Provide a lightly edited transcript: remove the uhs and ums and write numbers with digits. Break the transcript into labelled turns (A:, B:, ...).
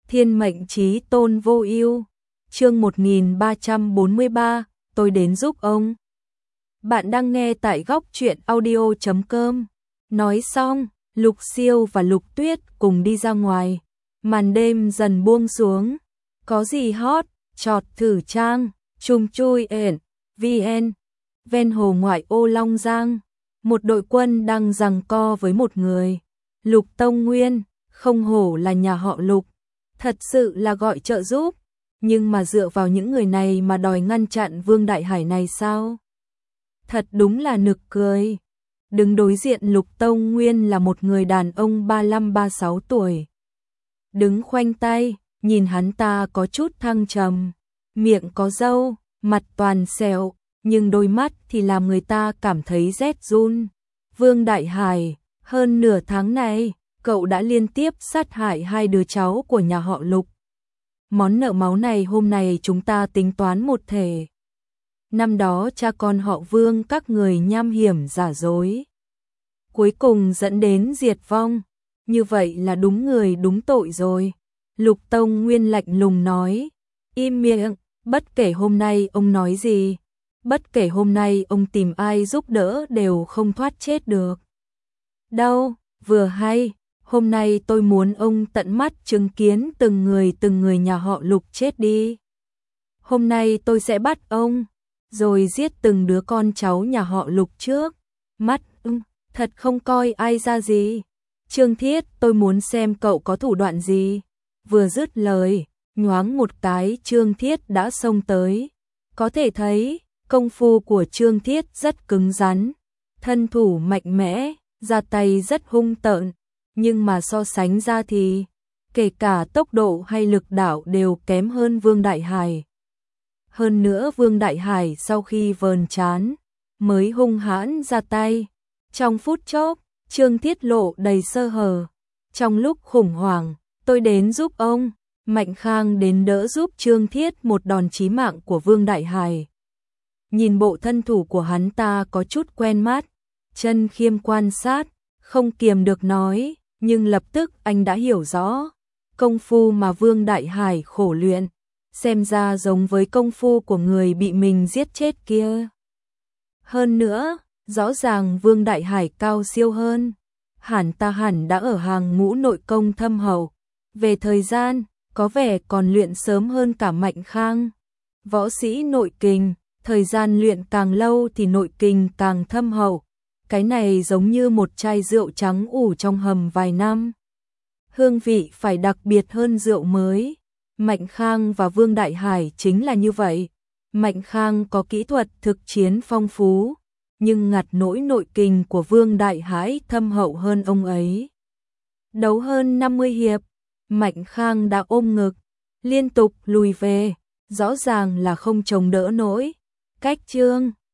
A: Thiên mệnh chí tôn vô ưu. Chương 1343, tôi đến giúp ông. Bạn đang nghe tại góc truyện audio.com. Nói xong, Lục Siêu và Lục Tuyết cùng đi ra ngoài. Màn đêm dần buông xuống. Có gì hot, chọt thử trang, chung chui ển, VN. Ven hồ ngoại ô Long Giang, một đội quân đang giằng co với một người. Lục Tông Nguyên, không hổ là nhà họ Lục. Thật sự là gọi trợ giúp, nhưng mà dựa vào những người này mà đòi ngăn chặn Vương Đại Hải này sao? Thật đúng là nực cười. Đứng đối diện Lục Tông Nguyên là một người đàn ông 35-36 tuổi. Đứng khoanh tay, nhìn hắn ta có chút thăng trầm, miệng có râu, mặt toàn sẹo, nhưng đôi mắt thì làm người ta cảm thấy rét run. Vương Đại Hải, hơn nửa tháng này, cậu đã liên tiếp sát hại 2 đứa cháu của nhà họ Lục. Món nợ máu này hôm nay chúng ta tính toán một thể. Năm đó cha con họ Vương các người nham hiểm giả dối, cuối cùng dẫn đến diệt vong. Như vậy là đúng người đúng tội rồi. Lục Tông Nguyên lạnh lùng nói. Im miệng, bất kể hôm nay ông nói gì, bất kể hôm nay ông tìm ai giúp đỡ đều không thoát chết được. Đâu, vừa hay, hôm nay tôi muốn ông tận mắt chứng kiến từng người nhà họ Lục chết đi. Hôm nay tôi sẽ bắt ông, rồi giết từng đứa con cháu nhà họ Lục trước. Mắt, thật không coi ai ra gì. Trương Thiết, tôi muốn xem cậu có thủ đoạn gì. Vừa dứt lời, nhoáng một cái Trương Thiết đã xông tới. Có thể thấy, công phu của Trương Thiết rất cứng rắn, thân thủ mạnh mẽ, ra tay rất hung tợn, nhưng mà so sánh ra thì, kể cả tốc độ hay lực đạo đều kém hơn Vương Đại Hải. Hơn nữa Vương Đại Hải sau khi vờn trán, mới hung hãn ra tay. Trong phút chốc, Trương Thiết lộ đầy sơ hở. Trong lúc khủng hoảng, tôi đến giúp ông. Mạnh Khang đến đỡ giúp Trương Thiết một đòn chí mạng của Vương Đại Hải. Nhìn bộ thân thủ của hắn ta có chút quen mắt. Chân Khiêm quan sát, không kiềm được nói, nhưng lập tức anh đã hiểu rõ. Công phu mà Vương Đại Hải khổ luyện, xem ra giống với công phu của người bị mình giết chết kia. Hơn nữa, rõ ràng Vương Đại Hải cao siêu hơn. Hẳn đã ở hàng ngũ nội công thâm hậu. Về thời gian, có vẻ còn luyện sớm hơn cả Mạnh Khang. Võ sĩ nội kình, thời gian luyện càng lâu thì nội kình càng thâm hậu. Cái này giống như một chai rượu trắng ủ trong hầm vài năm. Hương vị phải đặc biệt hơn rượu mới. Mạnh Khang và Vương Đại Hải chính là như vậy. Mạnh Khang có kỹ thuật thực chiến phong phú, nhưng ngặt nỗi nội kình của Vương Đại Hải thâm hậu hơn ông ấy. Đấu hơn 50 hiệp, Mạnh Khang đã ôm ngực, liên tục lùi về, rõ ràng là không chống đỡ nổi. Cách Trương